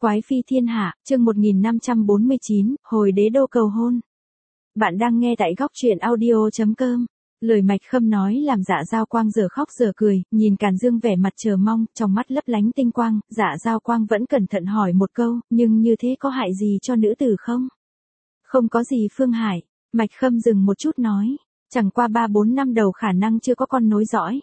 Quái phi thiên hạ, chương 1549, hồi đế đô cầu hôn. Bạn đang nghe tại góc truyện audio.com. Lời Mạch Khâm nói làm Dạ Dao Quang giờ khóc giờ cười, nhìn Càn Dương vẻ mặt chờ mong, trong mắt lấp lánh tinh quang, Dạ Dao Quang vẫn cẩn thận hỏi một câu, nhưng như thế có hại gì cho nữ tử không? Không có gì Phương Hải, Mạch Khâm dừng một chút nói, chẳng qua 3-4 năm đầu khả năng chưa có con nối dõi.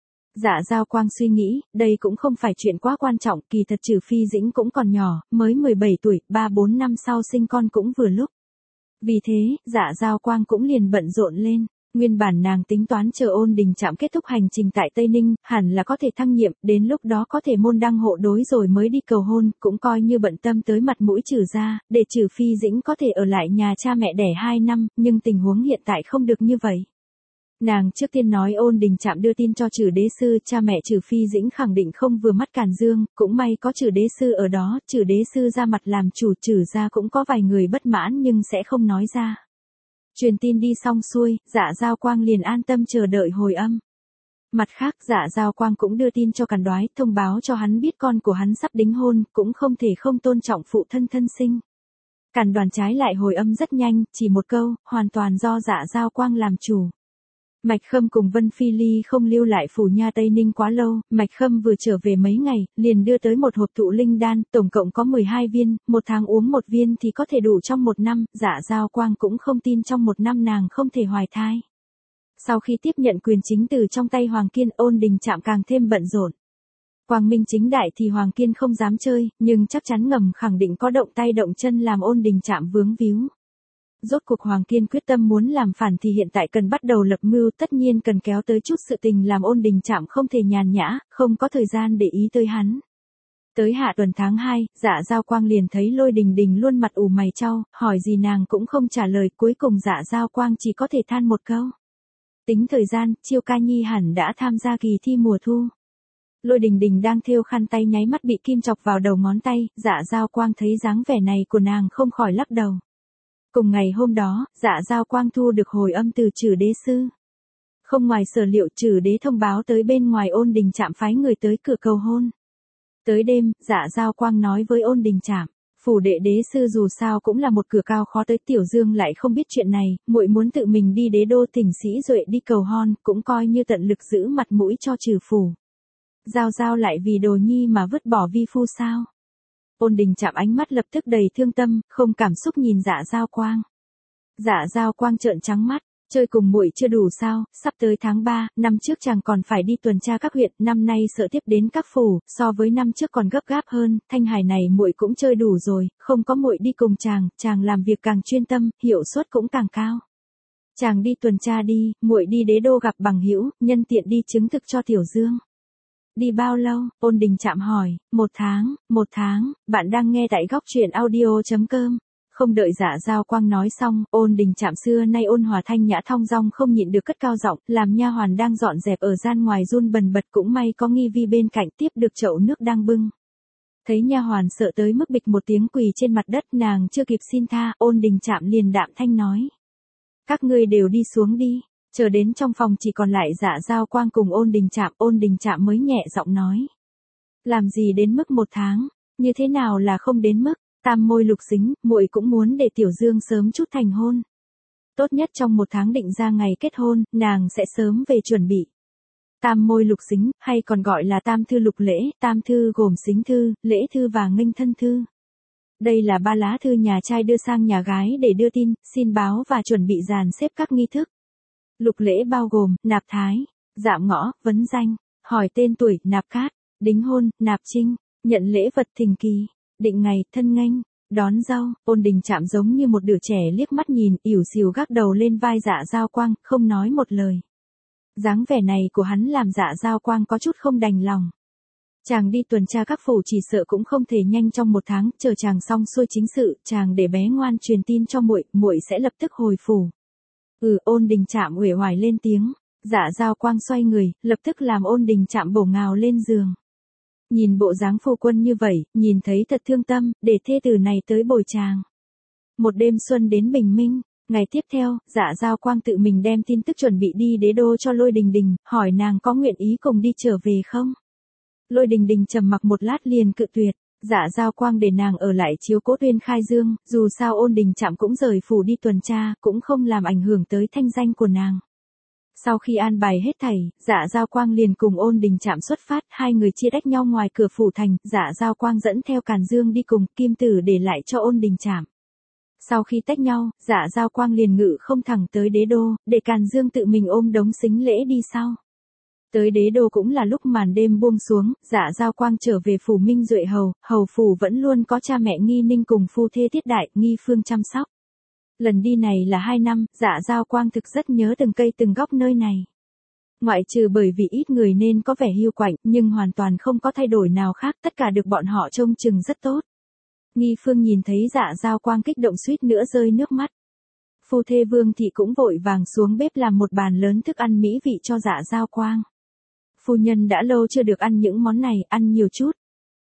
Dạ Dao Quang suy nghĩ, đây cũng không phải chuyện quá quan trọng, kỳ thật Trừ Phi Dĩnh cũng còn nhỏ, mới 17 tuổi, 3-4 năm sau sinh con cũng vừa lúc. Vì thế, Dạ Dao Quang cũng liền bận rộn lên. Nguyên bản nàng tính toán chờ Ôn Đình Trạm kết thúc hành trình tại Tây Ninh, hẳn là có thể thăng nhiệm, đến lúc đó có thể môn đăng hộ đối rồi mới đi cầu hôn, cũng coi như bận tâm tới mặt mũi Trừ gia, để Trừ Phi Dĩnh có thể ở lại nhà cha mẹ đẻ 2 năm, nhưng tình huống hiện tại không được như vậy. Nàng trước tiên nói Ôn Đình Trạm đưa tin cho Trừ đế sư, cha mẹ Trừ Phi Dĩnh khẳng định không vừa mắt Càn Dương, cũng may có Trừ đế sư ở đó, Trừ đế sư ra mặt làm chủ, Trừ gia cũng có vài người bất mãn nhưng sẽ không nói ra. Truyền tin đi xong xuôi, Dạ Dao Quang liền an tâm chờ đợi hồi âm. Mặt khác, Dạ Dao Quang cũng đưa tin cho Càn Đoái, thông báo cho hắn biết con của hắn sắp đính hôn, cũng không thể không tôn trọng phụ thân thân sinh. Càn Đoàn trái lại hồi âm rất nhanh, chỉ một câu, hoàn toàn do Dạ Dao Quang làm chủ. Mạch Khâm cùng Vân Phi Ly không lưu lại phủ nha Tây Ninh quá lâu, Mạch Khâm vừa trở về mấy ngày, liền đưa tới một hộp thụ linh đan, tổng cộng có 12 viên, một tháng uống một viên thì có thể đủ trong một năm, Dạ Dao Quang cũng không tin trong một năm nàng không thể hoài thai. Sau khi tiếp nhận quyền chính từ trong tay Hoàng Kiên, Ôn Đình Trạm càng thêm bận rộn. Quang minh chính đại thì Hoàng Kiên không dám chơi, nhưng chắc chắn ngầm khẳng định có động tay động chân làm Ôn Đình Trạm vướng víu. Rốt cuộc Hoàng Kiên quyết tâm muốn làm phản thì hiện tại cần bắt đầu lập mưu, tất nhiên cần kéo tới chút sự tình làm Ôn Đình Trạm không thể nhàn nhã, không có thời gian để ý tới hắn. Tới hạ tuần tháng 2, Dạ Dao Quang liền thấy Lôi Đình Đình luôn mặt ủ mày chau, hỏi gì nàng cũng không trả lời, cuối cùng Dạ Dao Quang chỉ có thể than một câu. Tính thời gian, Chiêu Ca Nhi hẳn đã tham gia kỳ thi mùa thu. Lôi Đình Đình đang thêu khăn tay nháy mắt bị kim chọc vào đầu ngón tay, Dạ Dao Quang thấy dáng vẻ này của nàng không khỏi lắc đầu. Cùng ngày hôm đó, Dạ Dao Quang thu được hồi âm từ Trừ đế sư. Không ngoài sở liệu, Trừ đế thông báo tới bên ngoài Ôn Đình Trạm phái người tới cửa cầu hôn. Tới đêm, Dạ Dao Quang nói với Ôn Đình Trạm, phủ đệ đế sư dù sao cũng là một cửa cao khó tới, Tiểu Dương lại không biết chuyện này, muội muốn tự mình đi đế đô thỉnh Sĩ Duệ đi cầu hôn, cũng coi như tận lực giữ mặt mũi cho Trừ phủ. Giao Giao lại vì đồ nhi mà vứt bỏ vi phu sao? Ôn Đình Trạm ánh mắt lập tức đầy thương tâm, không cảm xúc nhìn Dạ Dao Quang. Dạ Dao Quang trợn trắng mắt, chơi cùng muội chưa đủ sao? Sắp tới tháng 3, năm trước chàng còn phải đi tuần tra các huyện, năm nay sợ tiếp đến các phủ, so với năm trước còn gấp gáp hơn, Thanh Hải này muội cũng chơi đủ rồi, không có muội đi cùng chàng làm việc càng chuyên tâm, hiệu suất cũng càng cao. Chàng đi tuần tra đi, muội đi đế đô gặp bằng hữu, nhân tiện đi chứng thực cho Tiểu Dương. Đi bao lâu? Ôn Đình Trạm hỏi. 1 tháng, bạn đang nghe tại góc truyện audio.com. Không đợi Dạ Dao Quang nói xong, Ôn Đình Trạm xưa nay ôn hòa thanh nhã thong dong không nhịn được cất cao giọng, làm nha hoàn đang dọn dẹp ở gian ngoài run bần bật, cũng may có Nghi Vi bên cạnh tiếp được chậu nước đang bưng. Thấy nha hoàn sợ tới mức bịch một tiếng quỳ trên mặt đất, nàng chưa kịp xin tha, Ôn Đình Trạm liền đạm thanh nói. Các ngươi đều đi xuống đi. Chờ đến trong phòng chỉ còn lại Dạ Dao Quang cùng Ôn Đình Trạm mới nhẹ giọng nói. Làm gì đến mức 1 tháng, như thế nào là không đến mức, tam môi lục dính, muội cũng muốn để Tiểu Dương sớm chút thành hôn. Tốt nhất trong 1 tháng định ra ngày kết hôn, nàng sẽ sớm về chuẩn bị. Tam môi lục dính, hay còn gọi là tam thư lục lễ, tam thư gồm sính thư, lễ thư và nghênh thân thư. Đây là 3 lá thư nhà trai đưa sang nhà gái để đưa tin, xin báo và chuẩn bị dàn xếp các nghi thức. Lục lễ bao gồm, nạp thái, dạm ngõ, vấn danh, hỏi tên tuổi, nạp cát, đính hôn, nạp trinh, nhận lễ vật thỉnh kỳ, định ngày, thân nghênh, đón dâu. Ôn Đình Trạm giống như một đứa trẻ liếc mắt nhìn, ỉu xìu gác đầu lên vai Dạ Dao Quang, không nói một lời. Dáng vẻ này của hắn làm Dạ Dao Quang có chút không đành lòng. Chàng đi tuần tra các phủ chỉ sợ cũng không thể nhanh trong 1 tháng, chờ chàng xong xuôi chính sự, chàng để bé ngoan truyền tin cho muội sẽ lập tức hồi phủ. Ôn Đình Trạm uể oải lên tiếng. Dạ Dao Quang xoay người, lập tức làm Ôn Đình Trạm bổ nhào lên giường. Nhìn bộ dáng phu quân như vậy, nhìn thấy thật thương tâm, để thê tử này tới bồi chàng. Một đêm xuân đến bình minh, ngày tiếp theo, Dạ Dao Quang tự mình đem tin tức chuẩn bị đi đế đô cho Lôi Đình Đình, hỏi nàng có nguyện ý cùng đi trở về không. Lôi Đình Đình trầm mặc một lát liền cự tuyệt. Dạ Giao Quang để nàng ở lại chiếu cố Tuyên Khai Dương, dù sao Ôn Đình Trạm cũng rời phủ đi tuần tra, cũng không làm ảnh hưởng tới thanh danh của nàng. Sau khi an bài hết thảy, Dạ Giao Quang liền cùng Ôn Đình Trạm xuất phát, hai người chia tách nhau ngoài cửa phủ thành, Dạ Giao Quang dẫn theo Càn Dương đi cùng, Kim Tử để lại cho Ôn Đình Trạm. Sau khi tách nhau, Dạ Giao Quang liền ngự không thẳng tới đế đô, để Càn Dương tự mình ôm đống sính lễ đi sau. Tới đế đô cũng là lúc màn đêm buông xuống, Dạ Giao Quang trở về phủ Minh Duệ hầu phủ vẫn luôn có cha mẹ Nghi Ninh cùng phu thê Tiết Đại, Nghi Phương chăm sóc. Lần đi này là 2 năm, Dạ Giao Quang thực rất nhớ từng cây từng góc nơi này. Ngoại trừ bởi vì ít người nên có vẻ hiu quạnh, nhưng hoàn toàn không có thay đổi nào khác, tất cả được bọn họ trông chừng rất tốt. Nghi Phương nhìn thấy Dạ Giao Quang kích động suýt nữa rơi nước mắt. Phu thê Vương thị cũng vội vàng xuống bếp làm một bàn lớn thức ăn mỹ vị cho Dạ Giao Quang. Phu nhân đã lâu chưa được ăn những món này, ăn nhiều chút.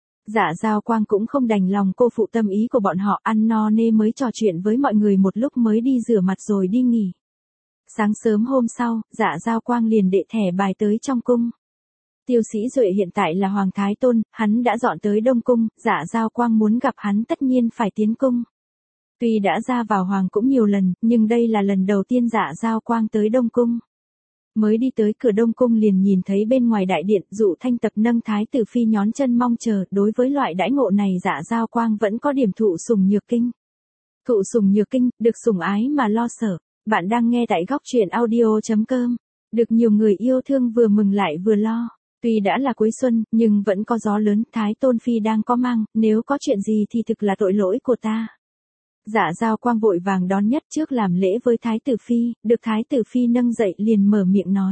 Dạ Giao Quang cũng không đành lòng cô phụ tâm ý của bọn họ, ăn no nê mới trò chuyện với mọi người một lúc mới đi rửa mặt rồi đi nghỉ. Sáng sớm hôm sau, Dạ Giao Quang liền đệ thẻ bài tới trong cung. Tiêu Sĩ Duệ hiện tại là Hoàng Thái Tôn, hắn đã dọn tới Đông Cung, Dạ Giao Quang muốn gặp hắn tất nhiên phải tiến cung. Tuy đã ra vào Hoàng cũng nhiều lần, nhưng đây là lần đầu tiên Dạ Giao Quang tới Đông Cung. Mới đi tới cửa Đông Cung liền nhìn thấy bên ngoài đại điện, Dụ Thanh Tập nâng Thái tử phi nhón chân mong chờ, đối với loại đãi ngộ này Dạ Giao Quang vẫn có điểm thụ sủng nhược kinh. Thụ sủng nhược kinh, được sủng ái mà lo sợ. Bạn đang nghe tại góc truyện audio.com. Được nhiều người yêu thương vừa mừng lại vừa lo. Tuy đã là cuối xuân, nhưng vẫn có gió lớn, Thái Tôn phi đang có mang, nếu có chuyện gì thì thực là tội lỗi của ta. Dạ Giao Quang vội vàng đón nhất trước làm lễ với Thái tử phi, được Thái tử phi nâng dậy liền mở miệng nói.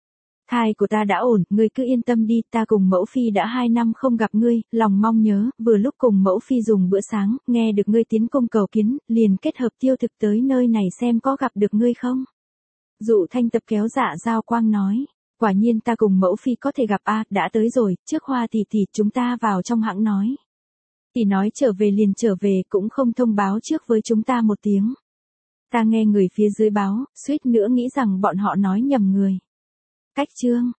Thai của ta đã ổn, ngươi cứ yên tâm đi, ta cùng mẫu phi đã 2 năm không gặp ngươi, lòng mong nhớ, vừa lúc cùng mẫu phi dùng bữa sáng, nghe được ngươi tiến cung cầu kiến, liền kết hợp tiêu thực tới nơi này xem có gặp được ngươi không. Dụ Thanh Tập kéo Dạ Giao Quang nói, quả nhiên ta cùng mẫu phi có thể gặp đã tới rồi, trước Hoa tỷ tỷ chúng ta vào trong hãng nói. Tỷ nói trở về liền trở về cũng không thông báo trước với chúng ta một tiếng. Ta nghe người phía dưới báo, suýt nữa nghĩ rằng bọn họ nói nhầm người. Cách chương